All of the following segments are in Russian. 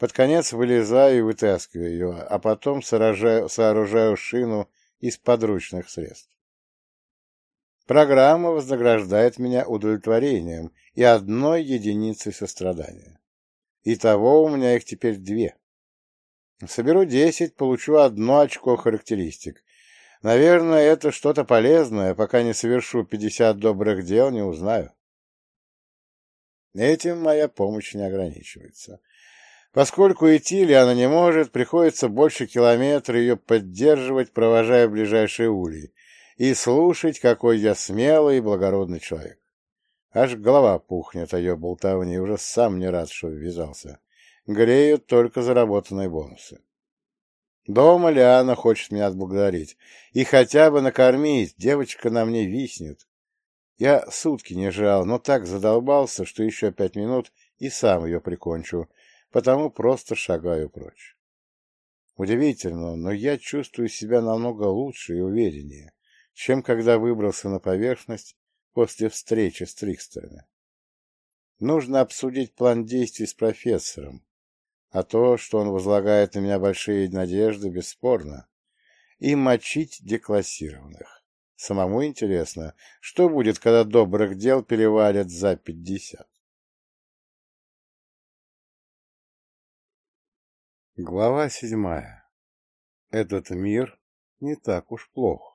Под конец вылезаю и вытаскиваю ее, а потом сооружаю шину из подручных средств. Программа вознаграждает меня удовлетворением и 1 единицей сострадания. Итого у меня их теперь 2. Соберу 10, получу 1 очко характеристик. Наверное, это что-то полезное, пока не совершу 50 добрых дел, не узнаю. Этим моя помощь не ограничивается. Поскольку идти Лиана не может, приходится больше километра ее поддерживать, провожая в ближайший улей, и слушать, какой я смелый и благородный человек. Аж голова пухнет о ее болтовне, уже сам не рад, что ввязался. Греют только заработанные бонусы. Дома Лиана хочет меня отблагодарить. И хотя бы накормить, девочка на мне виснет. Я сутки не жрал, но так задолбался, что еще 5 минут и сам ее прикончу, потому просто шагаю прочь. Удивительно, но я чувствую себя намного лучше и увереннее, чем когда выбрался на поверхность после встречи с Трикстерами. Нужно обсудить план действий с профессором, а то, что он возлагает на меня большие надежды, бесспорно, и мочить деклассированных. Самому интересно, что будет, когда добрых дел перевалят за 50. Глава 7. Этот мир не так уж плох.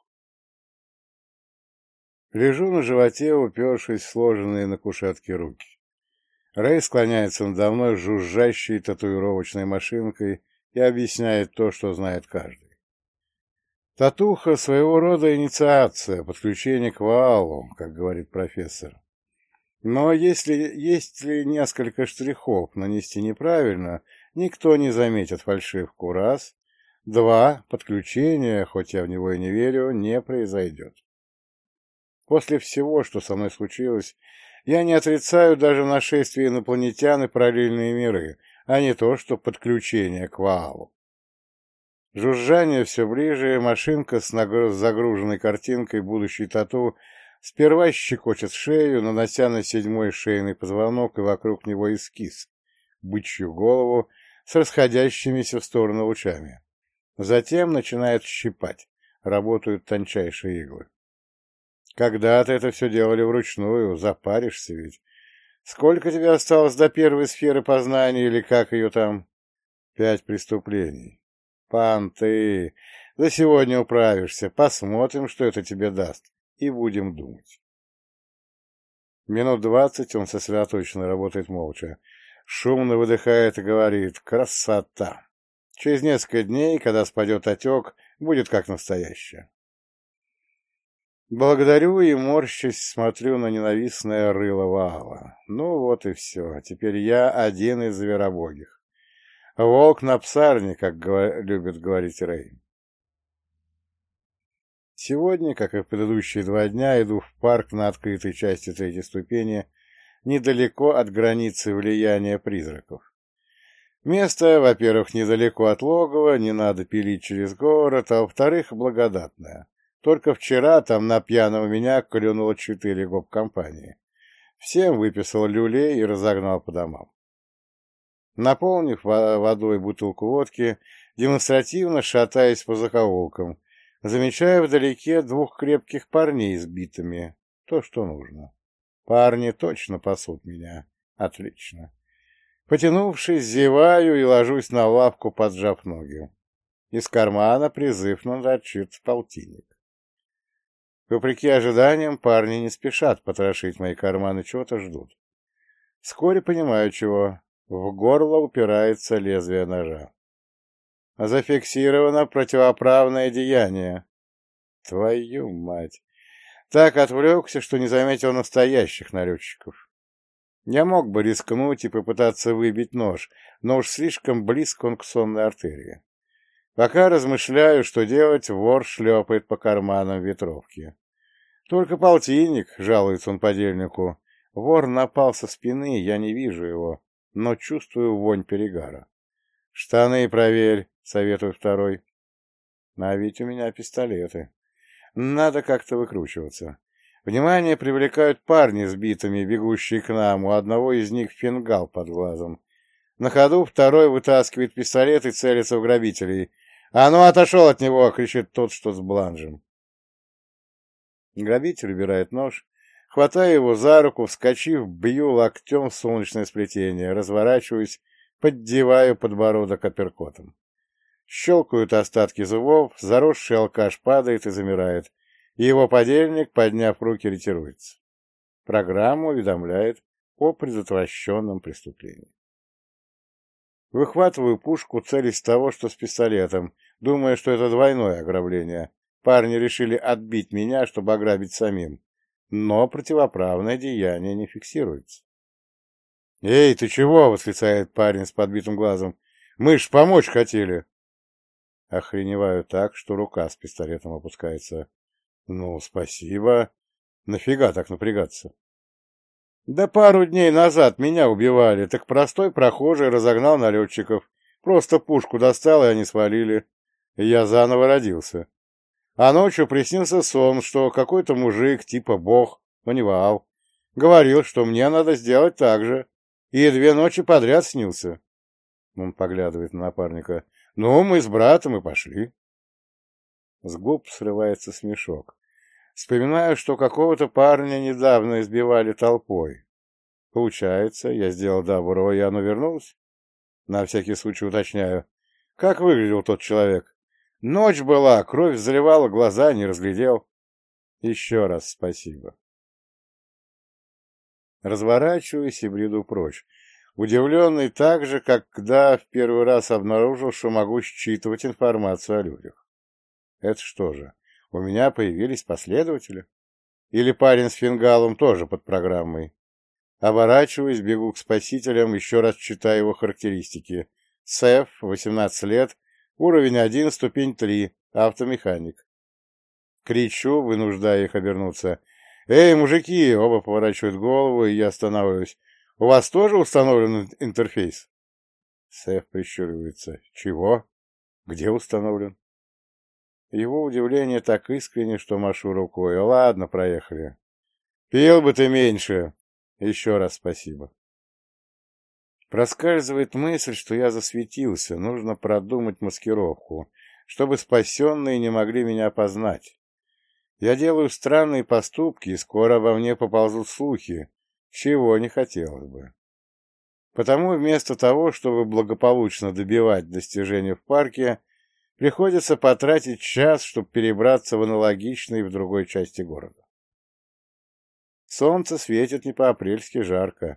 Лежу на животе, упершись в сложенные на кушетке руки. Рэй склоняется надо мной жужжащей татуировочной машинкой и объясняет то, что знает каждый. Татуха — своего рода инициация, подключение к Ваалу, как говорит профессор. Но если есть ли несколько штрихов нанести неправильно, никто не заметит фальшивку. Раз. 2. Подключение, хоть я в него и не верю, не произойдет. После всего, что со мной случилось, я не отрицаю даже нашествие инопланетян и параллельные миры, а не то, что подключение к Ваалу. Жужжание все ближе, машинка с загруженной картинкой будущей тату сперва щекочет шею, нанося на 7-й шейный позвонок и вокруг него эскиз, бычью голову с расходящимися в стороны лучами. Затем начинает щипать, работают тончайшие иглы. Когда-то это все делали вручную, запаришься ведь. Сколько тебе осталось до первой сферы познания, или как ее там? 5 преступлений. Пан, ты за сегодня управишься, посмотрим, что это тебе даст, и будем думать. Минут 20 он сосредоточенно работает молча. Шумно выдыхает и говорит: «Красота! Через несколько дней, когда спадет отек, будет как настоящее». Благодарю и, морщась, смотрю на ненавистное рыло Ваала. Ну вот и все. Теперь я один из зверобогих. Волк на псарне, как любит говорить Рэй. Сегодня, как и в предыдущие 2 дня, иду в парк на открытой части 3-й ступени, недалеко от границы влияния призраков. Место, во-первых, недалеко от логова, не надо пилить через город, а во-вторых, благодатное. Только вчера там на пьяного меня клюнуло 4 гоп-компании. Всем выписал люлей и разогнал по домам. Наполнив водой бутылку водки, демонстративно шатаясь по закоулкам, замечаю вдалеке 2 крепких парней с битами. То, что нужно. Парни точно пасут меня. Отлично. Потянувшись, зеваю и ложусь на лавку, поджав ноги. Из кармана призывно торчит полтинник. Вопреки ожиданиям, парни не спешат потрошить мои карманы, чего-то ждут. Вскоре понимаю, чего. В горло упирается лезвие ножа. Зафиксировано противоправное деяние. Твою мать! Так отвлекся, что не заметил настоящих налетчиков. Я мог бы рискнуть и попытаться выбить нож, но уж слишком близко он к сонной артерии. Пока размышляю, что делать, вор шлепает по карманам ветровки. Только полтинник, жалуется он подельнику. Вор напал со спины, я не вижу его, но чувствую вонь перегара. «Штаны проверь», — советует второй. А ведь у меня пистолеты. Надо как-то выкручиваться. Внимание привлекают парни с битами, бегущие к нам. У одного из них фингал под глазом. На ходу второй вытаскивает пистолет и целится в грабителей. «А ну, отошел от него!» — кричит тот, что с бланжем. Грабитель убирает нож, хватаю его за руку, вскочив, бью локтем в солнечное сплетение, разворачиваюсь, поддеваю подбородок апперкотом. Щелкают остатки зубов, заросший алкаш падает и замирает, и его подельник, подняв руки, ретируется. Программа уведомляет о предотвращенном преступлении. Выхватываю пушку, целясь того, что с пистолетом, думая, что это двойное ограбление. Парни решили отбить меня, чтобы ограбить самим. Но противоправное деяние не фиксируется. «Эй, ты чего?» — восклицает парень с подбитым глазом. «Мы ж помочь хотели!» Охреневаю так, что рука с пистолетом опускается. «Ну, спасибо. Нафига так напрягаться?» «Да пару дней назад меня убивали, так простой прохожий разогнал налетчиков. Просто пушку достал, и они свалили. И я заново родился. А ночью приснился сон, что какой-то мужик, типа бог, маневал, говорил, что мне надо сделать так же. И 2 ночи подряд снился». Он поглядывает на напарника. «Ну, мы с братом и пошли». С губ срывается смешок. Вспоминаю, что какого-то парня недавно избивали толпой. Получается, я сделал добро, и оно вернулось? На всякий случай уточняю. Как выглядел тот человек? Ночь была, кровь заливала глаза, не разглядел. Еще раз спасибо. Разворачиваюсь и бреду прочь. Удивленный так же, как когда в первый раз обнаружил, что могу считывать информацию о людях. Это что же, у меня появились последователи? Или парень с фингалом тоже под программой? Оборачиваюсь, бегу к спасителям, еще раз читаю его характеристики. СЭФ, 18 лет, уровень 1, ступень 3, автомеханик. Кричу, вынуждая их обернуться. «Эй, мужики!» Оба поворачивают голову, и я останавливаюсь. «У вас тоже установлен интерфейс?» СЭФ прищуривается. «Чего? Где установлен?» Его удивление так искренне, что машу рукой. «Ладно, проехали». «Пил бы ты меньше!» «Еще раз спасибо». Проскальзывает мысль, что я засветился, нужно продумать маскировку, чтобы спасенные не могли меня опознать. Я делаю странные поступки, и скоро обо мне поползут слухи, чего не хотелось бы. Потому вместо того, чтобы благополучно добивать достижения в парке, приходится потратить час, чтобы перебраться в аналогичный в другой части города. Солнце светит не по-апрельски жарко.